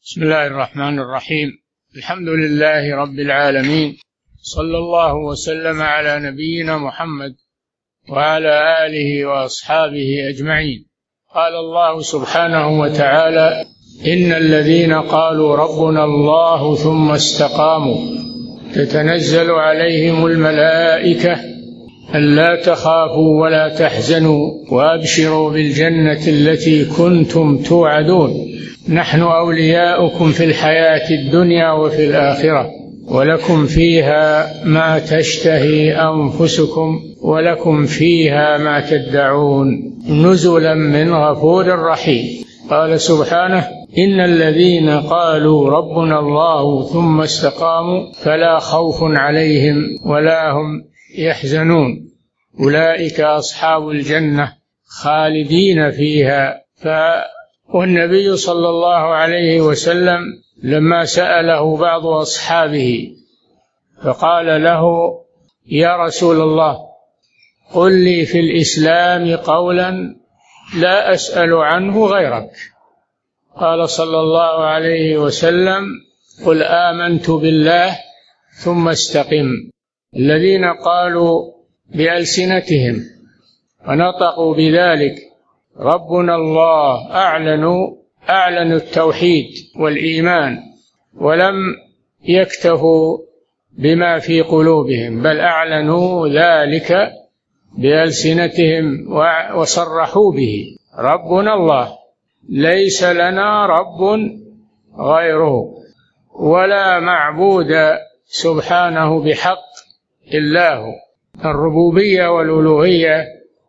بسم الله الرحمن الرحيم. الحمد لله رب العالمين، صلى الله وسلم على نبينا محمد وعلى آله وأصحابه أجمعين. قال الله سبحانه وتعالى: إن الذين قالوا ربنا الله ثم استقاموا تتنزل عليهم الملائكة ألا تخافوا ولا تحزنوا وأبشروا بالجنة التي كنتم توعدون نحن أولياؤكم في الحياة الدنيا وفي الآخرة ولكم فيها ما تشتهي أنفسكم ولكم فيها ما تدعون نزلا من غفور رحيم. قال سبحانه: إن الذين قالوا ربنا الله ثم استقاموا فلا خوف عليهم ولا هم يحزنون أولئك أصحاب الجنة خالدين فيها. والنبي صلى الله عليه وسلم لما سأله بعض أصحابه فقال له: يا رسول الله، قل لي في الإسلام قولا لا أسأل عنه غيرك. قال صلى الله عليه وسلم: قل آمنت بالله ثم استقم. الذين قالوا بألسنتهم ونطقوا بذلك ربنا الله أعلنوا التوحيد والإيمان ولم يكتفوا بما في قلوبهم، بل أعلنوا ذلك بألسنتهم وصرحوا به: ربنا الله ليس لنا رب غيره ولا معبود سبحانه بحق إلا هو. الربوبية والألوهية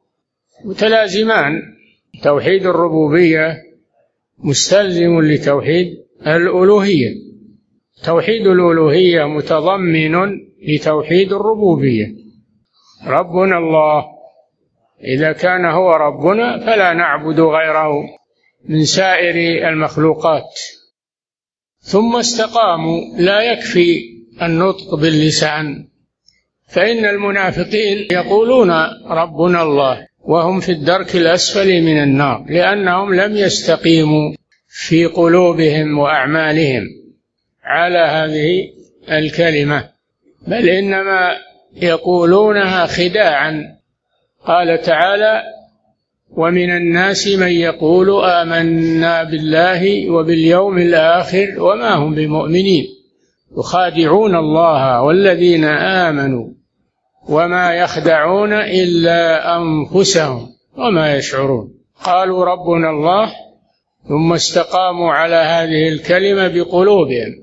متلازمان، توحيد الربوبية مستلزم لتوحيد الألوهية، توحيد الألوهية متضمن لتوحيد الربوبية. ربنا الله، إذا كان هو ربنا فلا نعبد غيره من سائر المخلوقات. ثم استقاموا، لا يكفي النطق باللسان، فإن المنافقين يقولون ربنا الله وهم في الدرك الأسفل من النار، لأنهم لم يستقيموا في قلوبهم وأعمالهم على هذه الكلمة، بل إنما يقولونها خداعا. قال تعالى: ومن الناس من يقول آمنا بالله وباليوم الآخر وما هم بمؤمنين يخادعون الله والذين آمنوا وما يخدعون إلا أنفسهم وما يشعرون. قالوا ربنا الله ثم استقاموا على هذه الكلمة بقلوبهم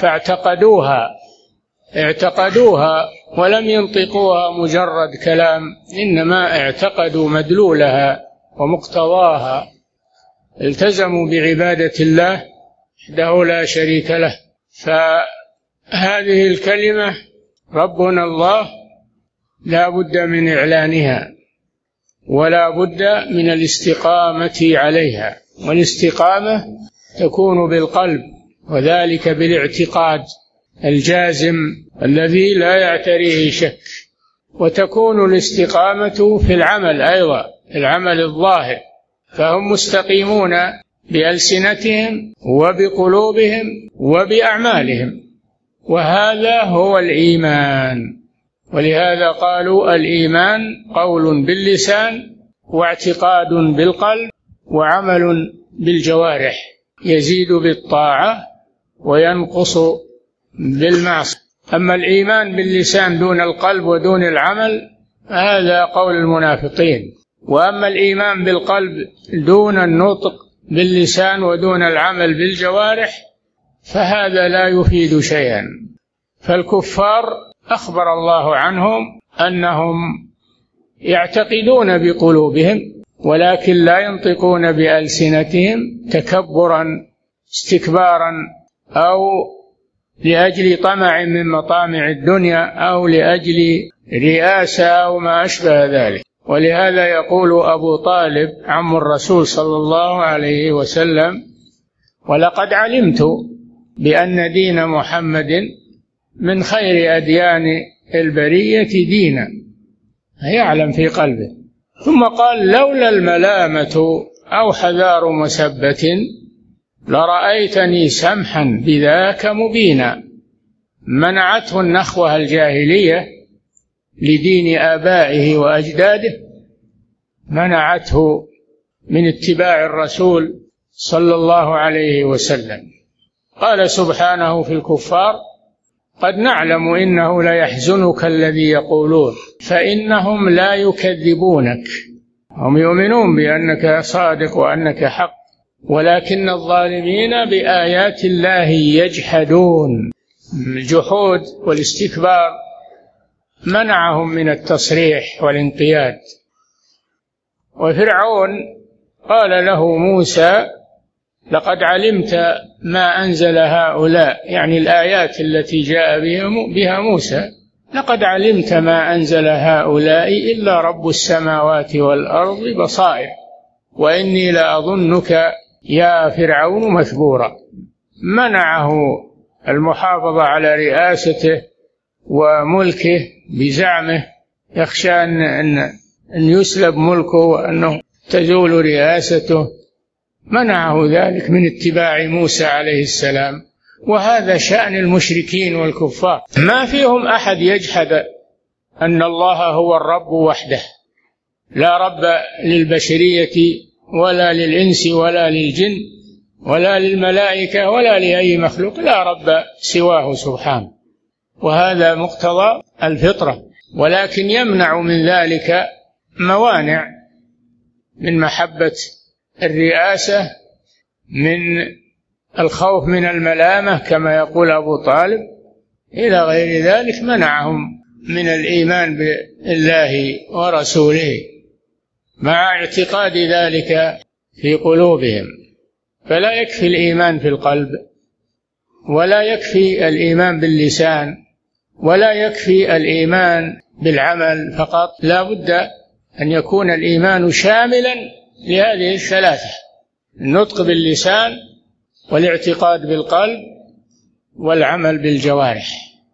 اعتقدوها ولم ينطقوها مجرد كلام، إنما اعتقدوا مدلولها ومقتضاها، التزموا بعبادة الله وحده لا شريك له. فهذه الكلمة ربنا الله لا بد من إعلانها ولا بد من الاستقامة عليها، والاستقامة تكون بالقلب، وذلك بالاعتقاد الجازم الذي لا يعتريه شك، وتكون الاستقامة في العمل أيضا، العمل الظاهر، فهم مستقيمون بألسنتهم وبقلوبهم وبأعمالهم، وهذا هو الإيمان. ولهذا قالوا الإيمان قول باللسان واعتقاد بالقلب وعمل بالجوارح، يزيد بالطاعة وينقص بالمعصية. أما الإيمان باللسان دون القلب ودون العمل هذا قول المنافقين، وأما الإيمان بالقلب دون النطق باللسان ودون العمل بالجوارح فهذا لا يفيد شيئا. فالكفار أخبر الله عنهم أنهم يعتقدون بقلوبهم ولكن لا ينطقون بألسنتهم تكبرا استكبارا أو لأجل طمع من مطامع الدنيا أو لأجل رئاسة أو ما أشبه ذلك. ولهذا يقول أبو طالب عم الرسول صلى الله عليه وسلم: ولقد علمت بأن دين محمد من خير أديان البرية دينا، يعلم في قلبه. ثم قال: لولا الملامة أو حذار مسبة لرأيتني سمحا بذاك مبينا. منعته النخوة الجاهلية لدين آبائه وأجداده، منعته من اتباع الرسول صلى الله عليه وسلم. قال سبحانه في الكفار: قد نعلم إنه ليحزنك الذي يقولون فإنهم لا يكذبونك، هم يؤمنون بأنك صادق وأنك حق، ولكن الظالمين بآيات الله يجحدون. الجحود والاستكبار منعهم من التصريح والانقياد. وفرعون قال له موسى: لقد علمت ما أنزل هؤلاء، يعني الآيات التي جاء بها موسى، لقد علمت ما أنزل هؤلاء إلا رب السماوات والأرض بصائر وإني لأظنك يا فرعون مثبورا. منعه المحافظة على رئاسته وملكه بزعمه، يخشى أن يسلب ملكه وأنه تزول رئاسته، منعه ذلك من اتباع موسى عليه السلام. وهذا شأن المشركين والكفار، ما فيهم أحد يجحد أن الله هو الرب وحده، لا رب للبشرية ولا للإنس ولا للجن ولا للملائكة ولا لأي مخلوق، لا رب سواه سبحانه، وهذا مقتضى الفطرة. ولكن يمنع من ذلك موانع، من محبة الرئاسة، من الخوف من الملامة كما يقول أبو طالب، إلى غير ذلك منعهم من الإيمان بالله ورسوله مع اعتقاد ذلك في قلوبهم. فلا يكفي الإيمان في القلب، ولا يكفي الإيمان باللسان، ولا يكفي الإيمان بالعمل فقط، لا بد أن يكون الإيمان شاملا لهذه الثلاثة: النطق باللسان والاعتقاد بالقلب والعمل بالجوارح.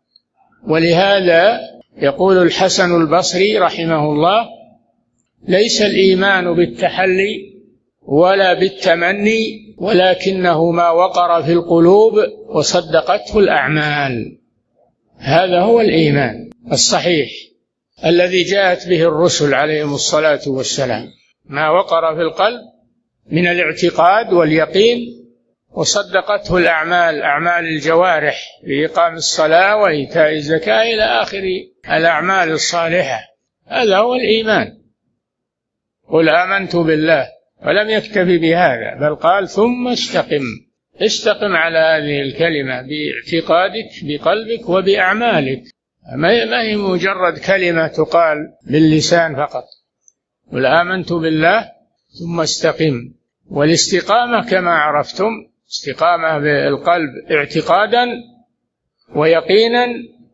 ولهذا يقول الحسن البصري رحمه الله: ليس الإيمان بالتحلي ولا بالتمني، ولكنه ما وقر في القلوب وصدقته الأعمال. هذا هو الإيمان الصحيح الذي جاءت به الرسل عليهم الصلاة والسلام، ما وقر في القلب من الاعتقاد واليقين وصدقته الأعمال، أعمال الجوارح بإقام الصلاة وإيتاء الزكاة إلى آخر الأعمال الصالحة. هذا هو الإيمان. قل آمنت بالله، ولم يكتفي بهذا بل قال: ثم استقم على هذه الكلمة باعتقادك بقلبك وبأعمالك، ما هي مجرد كلمة تقال باللسان فقط. قل آمنت بالله ثم استقم. والاستقامة كما عرفتم استقامة بالقلب اعتقادا ويقينا،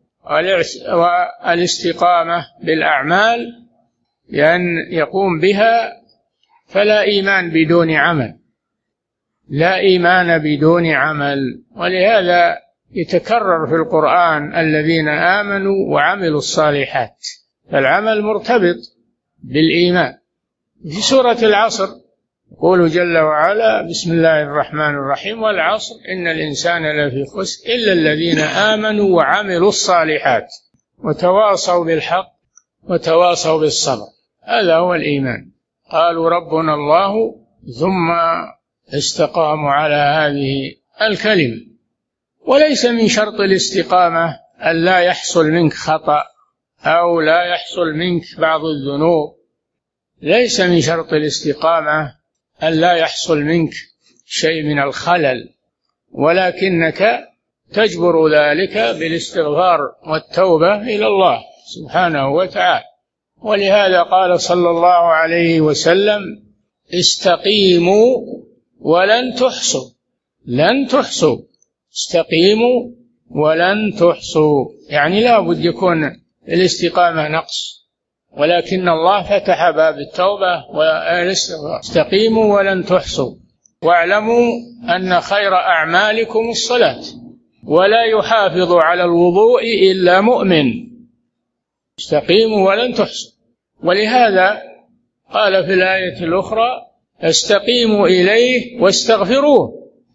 والاستقامة بالأعمال لأن يقوم بها، فلا إيمان بدون عمل، لا إيمان بدون عمل. ولهذا يتكرر في القرآن الذين آمنوا وعملوا الصالحات، فالعمل مرتبط بالإيمان. في سورة العصر يقول جل وعلا: بسم الله الرحمن الرحيم: والعصر إن الإنسان لفي خسر إلا الذين آمنوا وعملوا الصالحات وتواصوا بالحق وتواصوا بالصبر. هذا هو الإيمان. قالوا ربنا الله ثم استقاموا على هذه الكلمة. وليس من شرط الاستقامة أن لا يحصل منك خطأ أو لا يحصل منك بعض الذنوب، ليس من شرط الاستقامة أن لا يحصل منك شيء من الخلل، ولكنك تجبر ذلك بالاستغفار والتوبة إلى الله سبحانه وتعالى. ولهذا قال صلى الله عليه وسلم: استقيموا ولن تحصوا. لن تحصوا، استقيموا ولن تحصوا، يعني لا بد يكون الاستقامة نقص، ولكن الله فتح باب التوبة والاستغفار. استقيموا ولن تحصوا، واعلموا أن خير أعمالكم الصلاة، ولا يحافظ على الوضوء إلا مؤمن. استقيموا ولن تحصوا. ولهذا قال في الآية الأخرى: استقيموا إليه واستغفروه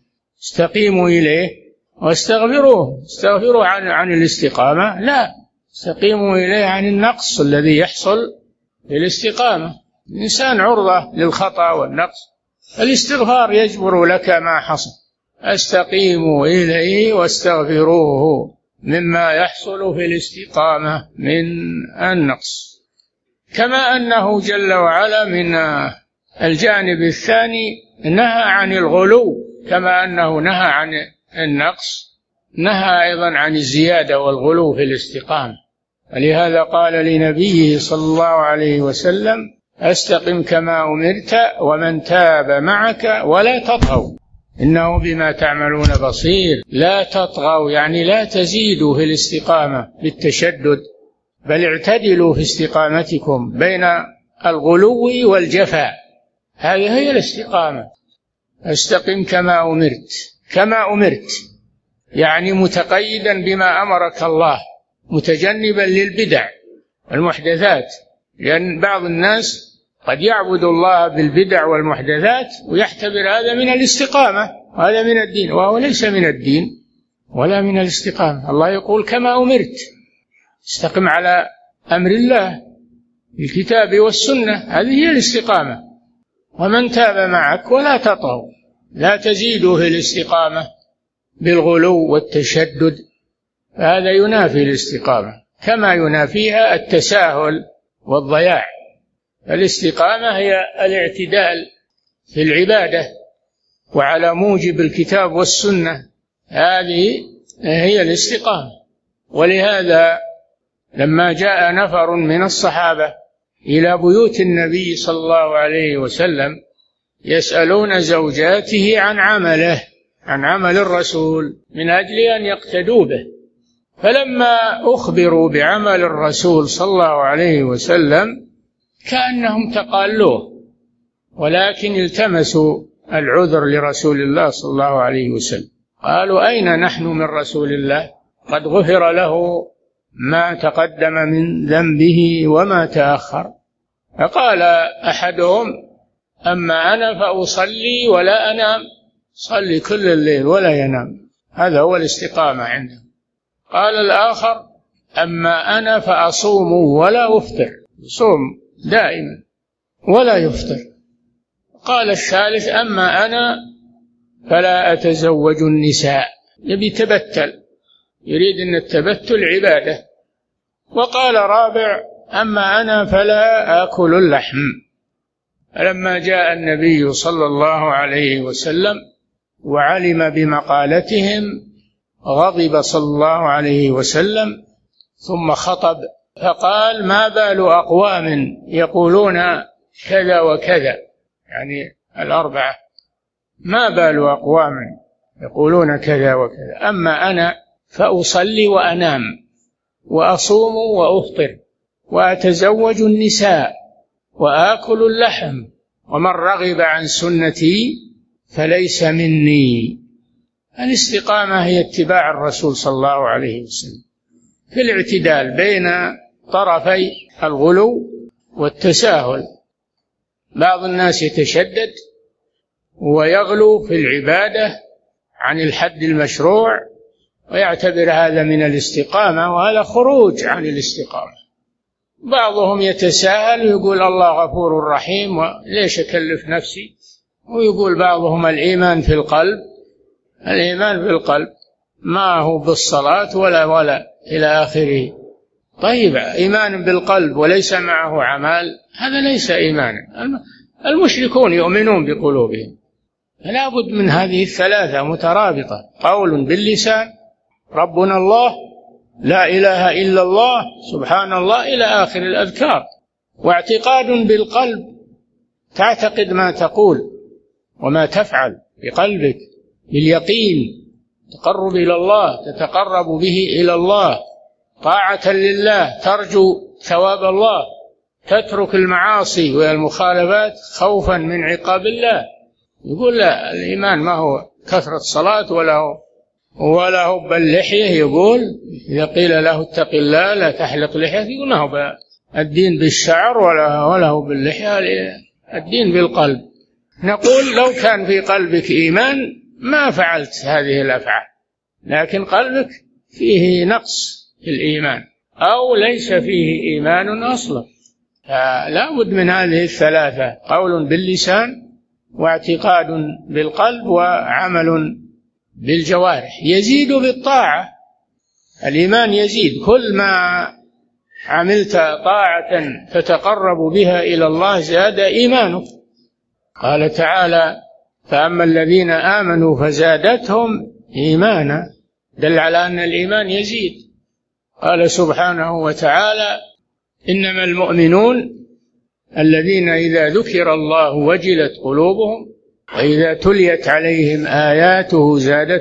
استقيموا إليه واستغفروه. استغفروا عن الاستقامة؟ لا، استقيموا إليه عن النقص الذي يحصل في الاستقامة. الإنسان عرضة للخطأ والنقص، الاستغفار يجبر لك ما حصل. استقيموا إليه واستغفروه مما يحصل في الاستقامة من النقص. كما أنه جل وعلا من الجانب الثاني نهى عن الغلو، كما أنه نهى عن النقص نهى أيضا عن الزيادة والغلو في الاستقامة. ولهذا قال لنبيه صلى الله عليه وسلم: استقم كما أمرت ومن تاب معك ولا تطغوا إنه بما تعملون بصير. لا تطغوا يعني لا تزيدوا في الاستقامة بالتشدد، بل اعتدلوا في استقامتكم بين الغلو والجفاء. هذه هي الاستقامة. استقم كما أمرت. كما أمرت يعني متقيدا بما أمرك الله، متجنبا للبدع والمحدثات، لأن بعض الناس قد يعبد الله بالبدع والمحدثات ويعتبر هذا من الاستقامة وهذا من الدين، وهو ليس من الدين ولا من الاستقامة. الله يقول: كما أمرت، استقم على أمر الله بالكتاب والسنة، هذه هي الاستقامة. ومن تاب معك ولا تطغوا، لا تزيدوا في الاستقامة بالغلو والتشدد، هذا ينافي الاستقامة كما ينافيها التساهل والضياع. الاستقامة هي الاعتدال في العبادة وعلى موجب الكتاب والسنة، هذه هي الاستقامة. ولهذا لما جاء نفر من الصحابة إلى بيوت النبي صلى الله عليه وسلم يسألون زوجاته عن عمله، عن عمل الرسول، من أجل أن يقتدوا به، فلما أخبروا بعمل الرسول صلى الله عليه وسلم كأنهم تقالوه، ولكن التمسوا العذر لرسول الله صلى الله عليه وسلم. قالوا: أين نحن من رسول الله؟ قد غفر له ما تقدم من ذنبه وما تأخر. فقال أحدهم: أما أنا فأصلي ولا أنام، صلي كل الليل ولا ينام، هذا هو الاستقامة عنده. قال الآخر: أما أنا فأصوم ولا أفطر، صوم دائما ولا يفطر. قال الثالث: أما أنا فلا أتزوج النساء، يبي تبتل، يريد أن التبتل عبادة. وقال رابع: أما أنا فلا آكل اللحم. فلما جاء النبي صلى الله عليه وسلم وعلم بمقالتهم غضب صلى الله عليه وسلم، ثم خطب فقال: ما بال أقوام يقولون كذا وكذا، يعني الأربعة، ما بال أقوام يقولون كذا وكذا، أما أنا فأصلي وأنام وأصوم وأفطر وأتزوج النساء وآكل اللحم، ومن رغب عن سنتي فليس مني. الاستقامة هي اتباع الرسول صلى الله عليه وسلم في الاعتدال بين طرفي الغلو والتساهل. بعض الناس يتشدد ويغلو في العبادة عن الحد المشروع ويعتبر هذا من الاستقامة، وهذا خروج عن الاستقامة. بعضهم يتساهل ويقول الله غفور رحيم وليش أكلف نفسي، ويقول بعضهم الإيمان في القلب. الإيمان في القلب ما هو بالصلاة ولا إلى آخره. طيب، إيمان بالقلب وليس معه عمل، هذا ليس إيمانا. المشركون يؤمنون بقلوبهم، فلا بد من هذه الثلاثة مترابطة: قول باللسان ربنا الله، لا إله إلا الله، سبحان الله، إلى آخر الأذكار، واعتقاد بالقلب، تعتقد ما تقول وما تفعل بقلبك باليقين، تقرب إلى الله، تتقرب به إلى الله طاعة لله، ترجو ثواب الله، تترك المعاصي والمخالفات خوفا من عقاب الله. يقول لا، الإيمان ما هو كثرة صلاة ولا هو باللحية. يقول إذا قيل له اتق الله لا تحلق لحية، يقول ما هو الدين بالشعر ولا هو باللحية، الدين بالقلب. نقول لو كان في قلبك إيمان ما فعلت هذه الأفعال، لكن قلبك فيه نقص في الإيمان أو ليس فيه إيمان أصلا. فلا بد من هذه الثلاثة: قول باللسان، واعتقاد بالقلب، وعمل بالجوارح. يزيد بالطاعة، الإيمان يزيد كل ما عملت طاعة تتقرب بها إلى الله زاد إيمانك. قال تعالى: فأما الذين آمنوا فزادتهم إيمانا، دل على أن الإيمان يزيد. قال سبحانه وتعالى: إنما المؤمنون الذين إذا ذكر الله وجلت قلوبهم وإذا تليت عليهم آياته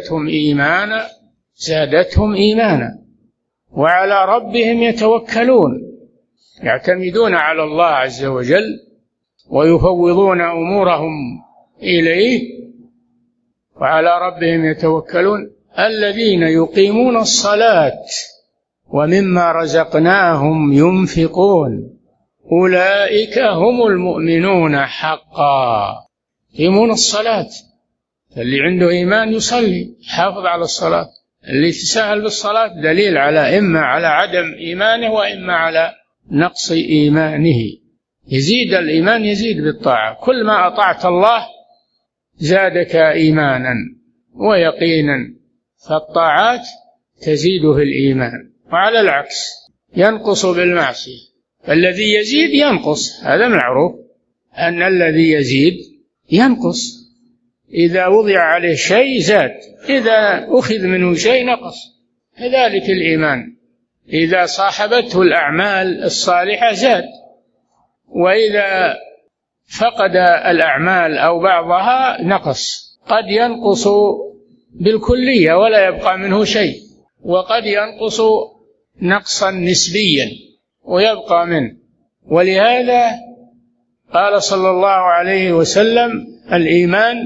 زادتهم إيمانا وعلى ربهم يتوكلون، يعتمدون على الله عز وجل ويفوضون أمورهم إليه وعلى ربهم يتوكلون. الذين يقيمون الصلاة ومما رزقناهم ينفقون أولئك هم المؤمنون حقا. يقيمون الصلاة، اللي عنده إيمان يصلي، حافظ على الصلاة. اللي يتساهل بالصلاة دليل على إما على عدم إيمانه وإما على نقص إيمانه. يزيد الإيمان، يزيد بالطاعة، كل ما أطعت الله زادك إيمانا ويقينا، فالطاعات تزيد في الإيمان، وعلى العكس ينقص بالمعصية. فالذي يزيد ينقص، هذا معروف أن الذي يزيد ينقص. إذا وضع عليه شيء زاد، إذا أخذ منه شيء نقص. كذلك الإيمان إذا صاحبته الأعمال الصالحة زاد، وإذا فقد الأعمال أو بعضها نقص. قد ينقص بالكلية ولا يبقى منه شيء، وقد ينقص نقصا نسبيا ويبقى منه. ولهذا قال صلى الله عليه وسلم: الإيمان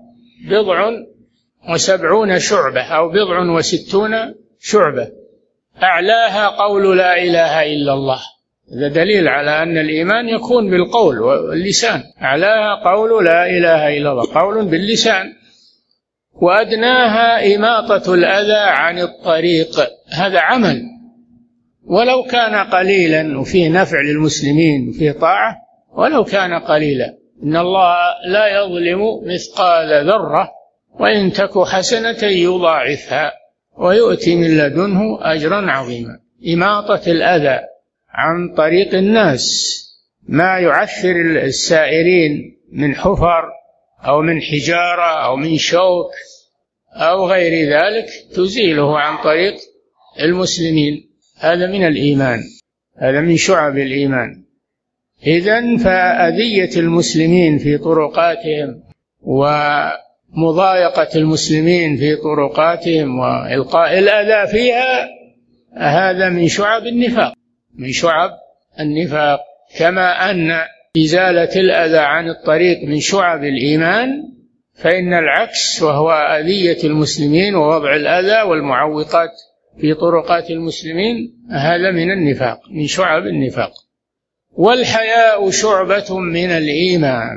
70 شعبة أو 60 شعبة، أعلاها قول لا إله إلا الله. هذا دليل على أن الإيمان يكون بالقول واللسان. أعلاها قول لا إله إلا الله، قول باللسان. وأدناها إماطة الأذى عن الطريق، هذا عمل ولو كان قليلا وفيه نفع للمسلمين وفيه طاعة، ولو كان قليلا. إن الله لا يظلم مثقال ذرة وإن تك حسنة يضاعفها ويؤتي من لدنه أجرا عظيما. إماطة الأذى عن طريق الناس، ما يعثر السائرين من حفر أو من حجارة أو من شوك أو غير ذلك تزيله عن طريق المسلمين، هذا من الإيمان، هذا من شعب الإيمان. إذن فأذية المسلمين في طرقاتهم ومضايقة المسلمين في طرقاتهم وإلقاء الأذى فيها، هذا من شعب النفاق، من شعب النفاق. كما أن إزالة الأذى عن الطريق من شعب الإيمان، فإن العكس وهو أذية المسلمين ووضع الأذى والمعوقات في طرقات المسلمين، هذا من النفاق، من شعب النفاق. والحياء شعبة من الإيمان.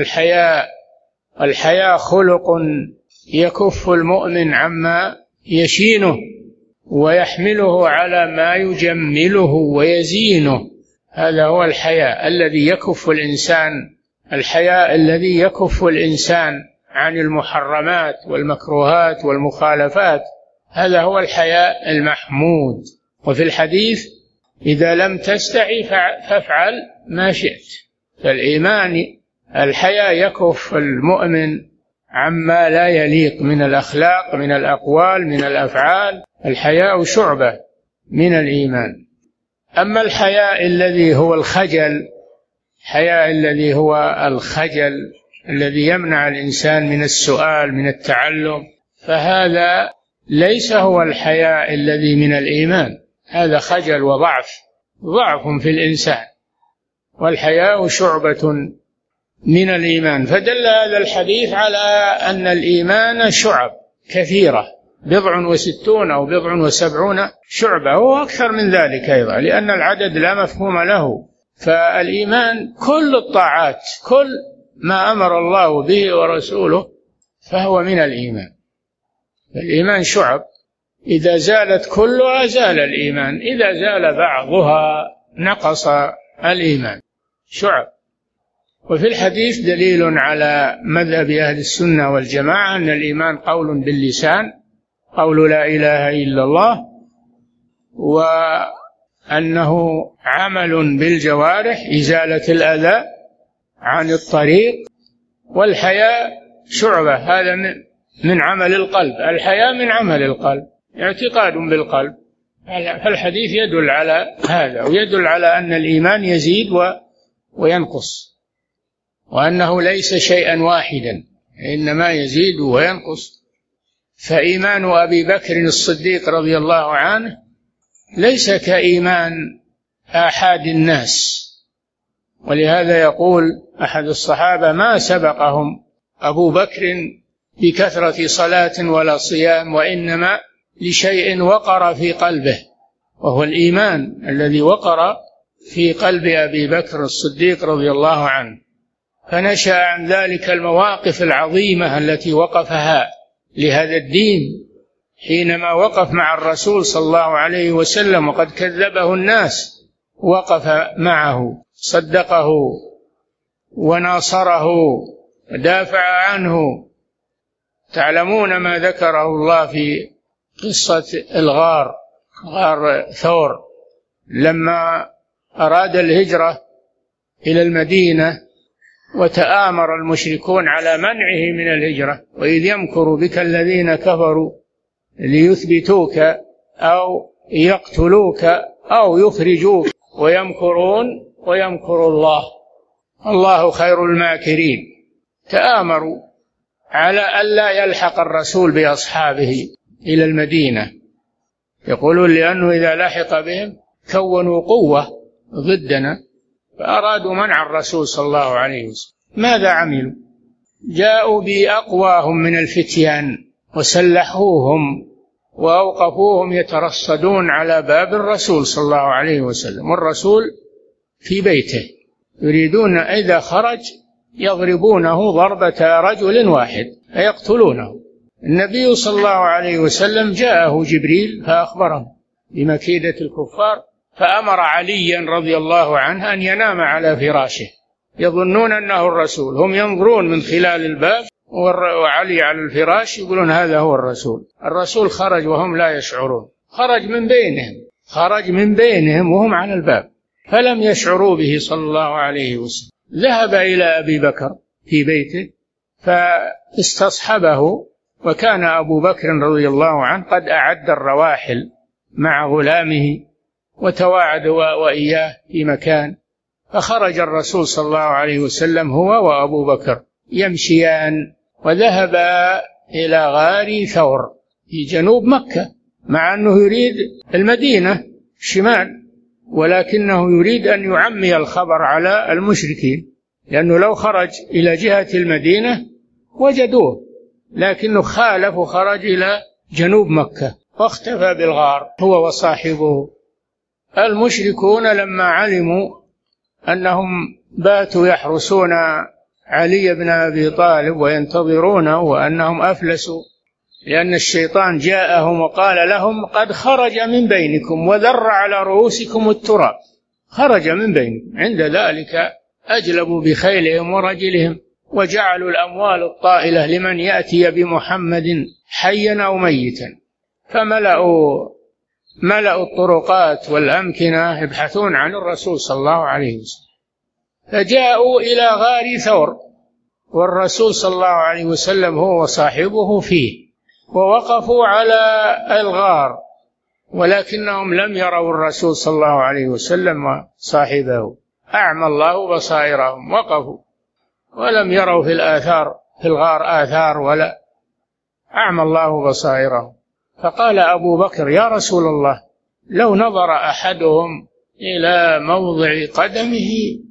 الحياء خلق يكف المؤمن عما يشينه ويحمله على ما يجمله ويزينه. هذا هو الحياء الذي يكف الإنسان، الحياء الذي يكف الإنسان عن المحرمات والمكروهات والمخالفات، هذا هو الحياء المحمود. وفي الحديث: إذا لم تستحي فافعل ما شئت. فالإيمان الحياء يكف المؤمن عما لا يليق من الأخلاق، من الأقوال، من الأفعال. الحياء شعبة من الإيمان. أما الحياء الذي هو الخجل، الحياء الذي هو الخجل الذي يمنع الإنسان من السؤال، من التعلم، فهذا ليس هو الحياء الذي من الإيمان، هذا خجل وضعف في الإنسان. والحياء شعبة من الإيمان. فدل هذا الحديث على أن الإيمان شعب كثيرة، 60 أو 70 شعبة، وأكثر من ذلك أيضا، لأن العدد لا مفهوم له. فالإيمان كل الطاعات، كل ما أمر الله به ورسوله فهو من الإيمان. الإيمان شعب، إذا زالت كلها زال الإيمان، إذا زال بعضها نقص الإيمان. شعب. وفي الحديث دليل على مذهب أهل السنة والجماعة أن الإيمان قول باللسان، قول لا إله إلا الله، وأنه عمل بالجوارح، إزالة الأذى عن الطريق، والحياء شعبة، هذا من عمل القلب. الحياء من عمل القلب، اعتقاد بالقلب. فالحديث يدل على هذا، ويدل على أن الإيمان يزيد وينقص، وأنه ليس شيئا واحدا، إنما يزيد وينقص. فإيمان أبي بكر الصديق رضي الله عنه ليس كإيمان آحاد الناس، ولهذا يقول أحد الصحابة: ما سبقهم أبو بكر بكثرة صلاة ولا صيام، وإنما لشيء وقر في قلبه، وهو الإيمان الذي وقر في قلب أبي بكر الصديق رضي الله عنه. فنشأ عن ذلك المواقف العظيمة التي وقفها لهذا الدين، حينما وقف مع الرسول صلى الله عليه وسلم وقد كذبه الناس، وقف معه، صدقه وناصره ودافع عنه. تعلمون ما ذكره الله في قصة الغار، غار ثور، لما أراد الهجرة إلى المدينة وتآمر المشركون على منعه من الهجرة: وإذ يمكر بك الذين كفروا ليثبتوك أو يقتلوك أو يخرجوك ويمكرون ويمكر الله الله خير الماكرين. تآمروا على ألا يلحق الرسول بأصحابه إلى المدينة، يقولون لأنه إذا لحق بهم كونوا قوة ضدنا، فأرادوا منع الرسول صلى الله عليه وسلم. ماذا عملوا؟ جاءوا بأقواهم من الفتيان وسلحوهم وأوقفوهم يترصدون على باب الرسول صلى الله عليه وسلم، والرسول في بيته، يريدون إذا خرج يضربونه ضربة رجل واحد فيقتلونه. النبي صلى الله عليه وسلم جاءه جبريل فأخبره بمكيدة الكفار، فأمر عليا رضي الله عنه أن ينام على فراشه، يظنون أنه الرسول، هم ينظرون من خلال الباب وعلي على الفراش يقولون هذا هو الرسول. الرسول خرج وهم لا يشعرون، خرج من بينهم وهم على الباب، فلم يشعروا به صلى الله عليه وسلم. ذهب إلى أبي بكر في بيته فاستصحبه، وكان أبو بكر رضي الله عنه قد أعد الرواحل مع غلامه وتواعد وإياه في مكان، فخرج الرسول صلى الله عليه وسلم هو وأبو بكر يمشيان، وذهبا إلى غار ثور في جنوب مكة، مع أنه يريد المدينة شمال، ولكنه يريد أن يعمي الخبر على المشركين، لأنه لو خرج إلى جهة المدينة وجدوه، لكنه خالف وخرج إلى جنوب مكة واختفى بالغار هو وصاحبه. المشركون لما علموا أنهم باتوا يحرسون علي بن أبي طالب وينتظرونه، وأنهم أفلسوا لأن الشيطان جاءهم وقال لهم قد خرج من بينكم وذر على رؤوسكم التراب، خرج من بينكم، عند ذلك أجلبوا بخيلهم ورجلهم وجعلوا الأموال الطائلة لمن يأتي بمحمد حيا أو ميتا، فملأوا الطرقات والأمكنة يبحثون عن الرسول صلى الله عليه وسلم، فجاءوا إلى غار ثور والرسول صلى الله عليه وسلم هو وصاحبه فيه، ووقفوا على الغار، ولكنهم لم يروا الرسول صلى الله عليه وسلم وصاحبه، أعمى الله بصائرهم، وقفوا ولم يروا في الغار آثار، ولا أعمى الله بصائرهم. فقال أبو بكر: يا رسول الله، لو نظر أحدهم إلى موضع قدمه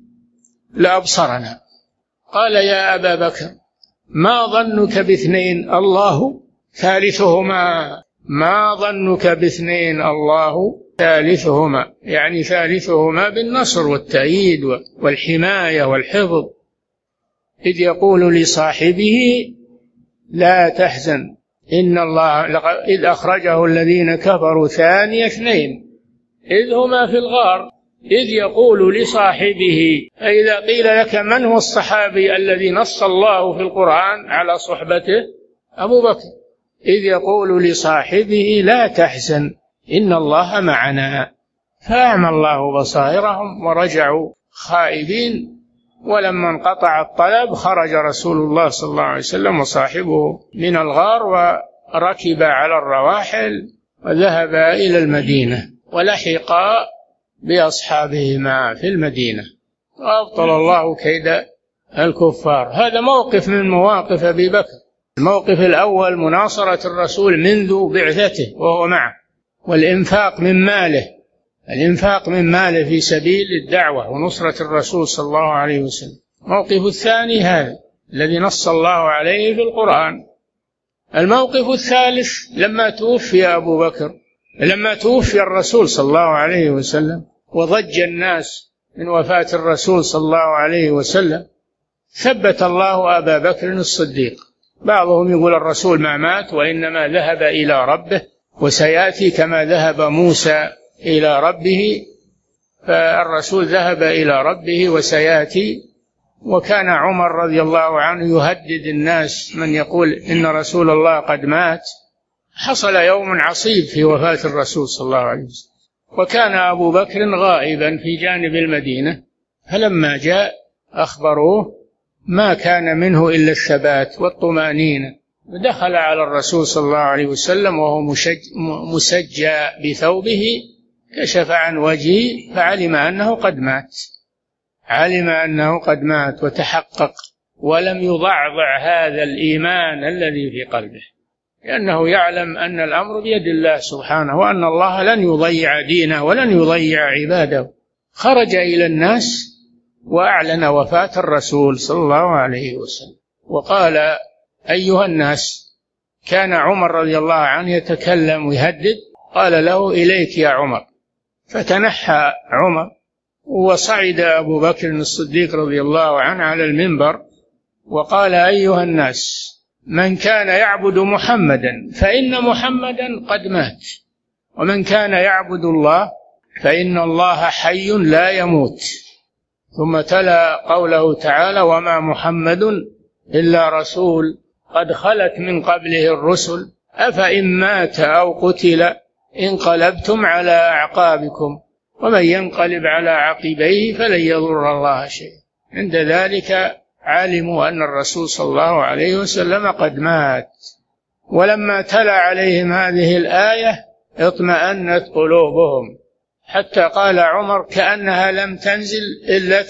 لأبصرنا. قال: يا أبا بكر، ما ظنك باثنين الله ثالثهما؟ ما ظنك باثنين الله ثالثهما، يعني ثالثهما بالنصر والتأييد والحماية والحفظ، إذ يقول لصاحبه لا تحزن إن الله إذ أخرجه الذين كفروا ثاني اثنين إذ هما في الغار إذ يقول لصاحبه. فإذا قيل لك من هو الصحابي الذي نص الله في القرآن على صحبته؟ أبو بكر. إذ يقول لصاحبه لا تحزن إن الله معنا، فأعمى الله بصائرهم ورجعوا خائبين. ولما انقطع الطلب خرج رسول الله صلى الله عليه وسلم وصاحبه من الغار وركب على الرواحل وذهب إلى المدينة ولحقا بأصحابهما في المدينة وأبطل الله كيد الكفار. هذا موقف من مواقف أبي بكر. الموقف الأول مناصرة الرسول منذ بعثته وهو معه، والإنفاق من ماله في سبيل الدعوة ونصرة الرسول صلى الله عليه وسلم. الموقف الثاني هذا الذي نص الله عليه في القرآن. الموقف الثالث لما توفي الرسول صلى الله عليه وسلم وضج الناس من وفاة الرسول صلى الله عليه وسلم، ثبت الله أبا بكر الصديق. بعضهم يقول الرسول ما مات وإنما ذهب إلى ربه وسيأتي كما ذهب موسى إلى ربه، فالرسول ذهب إلى ربه وسيأتي. وكان عمر رضي الله عنه يهدد الناس من يقول إن رسول الله قد مات. حصل يوم عصيب في وفاة الرسول صلى الله عليه وسلم، وكان أبو بكر غائبا في جانب المدينة، فلما جاء أخبروه ما كان منه إلا الثبات والطمأنينة، ودخل على الرسول صلى الله عليه وسلم وهو مسجى بثوبه، كشف عن وجهه فعلم أنه قد مات وتحقق، ولم يضعضع هذا الإيمان الذي في قلبه، لأنه يعلم أن الأمر بيد الله سبحانه، وأن الله لن يضيع دينه ولن يضيع عباده. خرج إلى الناس وأعلن وفاة الرسول صلى الله عليه وسلم وقال أيها الناس. كان عمر رضي الله عنه يتكلم ويهدد، قال له إليك يا عمر، فتنحى عمر وصعد أبو بكر الصديق رضي الله عنه على المنبر وقال أيها الناس، من كان يعبد محمدا فإن محمدا قد مات، ومن كان يعبد الله فإن الله حي لا يموت. ثم تلا قوله تعالى وما محمد إلا رسول قد خلت من قبله الرسل أفإن مات أو قتل انقلبتم على أعقابكم ومن ينقلب على عقبيه فلن يضر الله شيئا. عند ذلك علموا أن الرسول صلى الله عليه وسلم قد مات. ولما تلا عليهم هذه الآية اطمأنت قلوبهم، حتى قال عمر كأنها لم تنزل إلا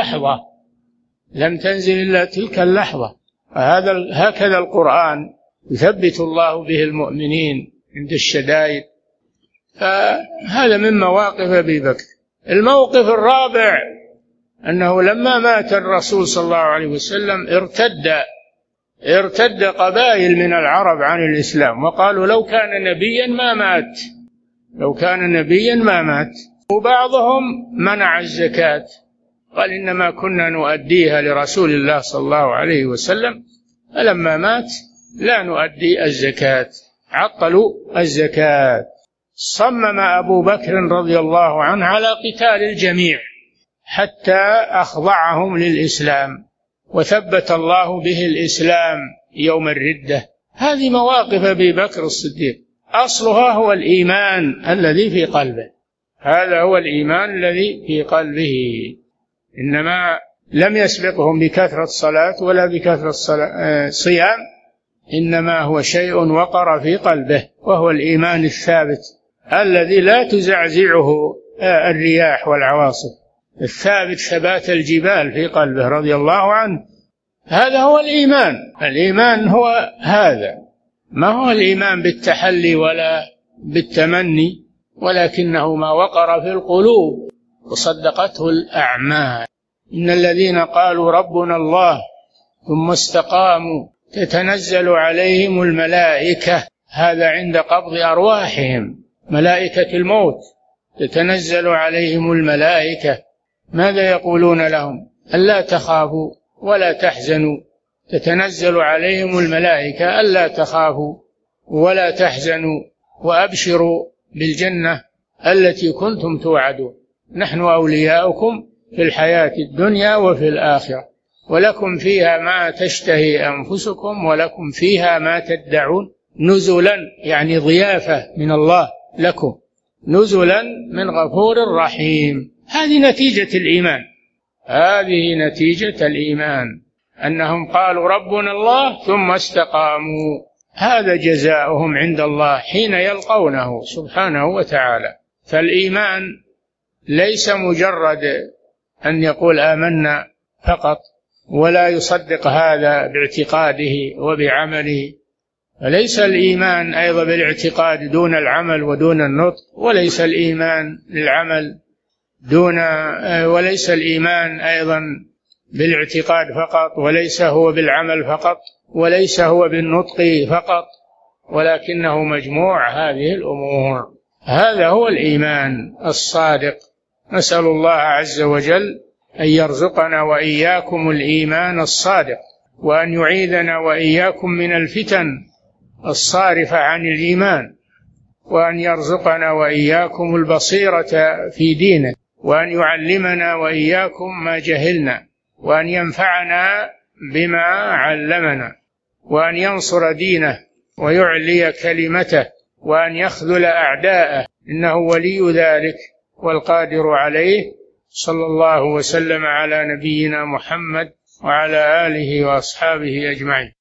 تلك اللحظة. هكذا القرآن يثبت الله به المؤمنين عند الشدائد. فهذا من مواقف أبي بكر. الموقف الرابع أنه لما مات الرسول صلى الله عليه وسلم ارتد قبائل من العرب عن الإسلام، وقالوا لو كان نبيا ما مات. وبعضهم منع الزكاة، قال إنما كنا نؤديها لرسول الله صلى الله عليه وسلم، فلما مات لا نؤدي الزكاة، عطلوا الزكاة. صمم أبو بكر رضي الله عنه على قتال الجميع حتى أخضعهم للإسلام، وثبت الله به الإسلام يوم الردة. هذه مواقف أبي بكر الصديق، أصلها هو الإيمان الذي في قلبه. هذا هو الإيمان الذي في قلبه، إنما لم يسبقهم بكثرة صلاة ولا بكثرة صيام، إنما هو شيء وقر في قلبه، وهو الإيمان الثابت الذي لا تزعزعه الرياح والعواصف، الثابت ثبات الجبال في قلبه رضي الله عنه. هذا هو الإيمان هو هذا، ما هو الإيمان بالتحلي ولا بالتمني، ولكنه ما وقر في القلوب وصدقته الأعمال. إن الذين قالوا ربنا الله ثم استقاموا تتنزل عليهم الملائكة، هذا عند قبض أرواحهم، ملائكة الموت تتنزل عليهم الملائكة، ماذا يقولون لهم؟ ألا تخافوا ولا تحزنوا تتنزل عليهم الملائكة ألا تخافوا ولا تحزنوا وأبشروا بالجنة التي كنتم توعدون، نحن أولياؤكم في الحياة الدنيا وفي الآخرة، ولكم فيها ما تشتهي أنفسكم ولكم فيها ما تدعون، نزلا يعني ضيافة من الله لكم، نزلا من غفور رحيم. هذه نتيجة الإيمان، هذه نتيجة الإيمان، أنهم قالوا ربنا الله ثم استقاموا، هذا جزاؤهم عند الله حين يلقونه سبحانه وتعالى. فالإيمان ليس مجرد أن يقول آمنا فقط ولا يصدق هذا باعتقاده وبعمله، فليس الإيمان أيضا بالاعتقاد دون العمل ودون النطق، وليس الإيمان للعمل وليس الإيمان أيضا بالاعتقاد فقط، وليس هو بالعمل فقط، وليس هو بالنطق فقط، ولكنه مجموع هذه الأمور. هذا هو الإيمان الصادق. نسأل الله عز وجل أن يرزقنا وإياكم الإيمان الصادق، وأن يعيذنا وإياكم من الفتن الصارفة عن الإيمان، وأن يرزقنا وإياكم البصيرة في دينه، وأن يعلمنا وإياكم ما جهلنا، وأن ينفعنا بما علمنا، وأن ينصر دينه ويعلي كلمته، وأن يخذل أعداءه، إنه ولي ذلك والقادر عليه. صلى الله وسلم على نبينا محمد وعلى آله وأصحابه أجمعين.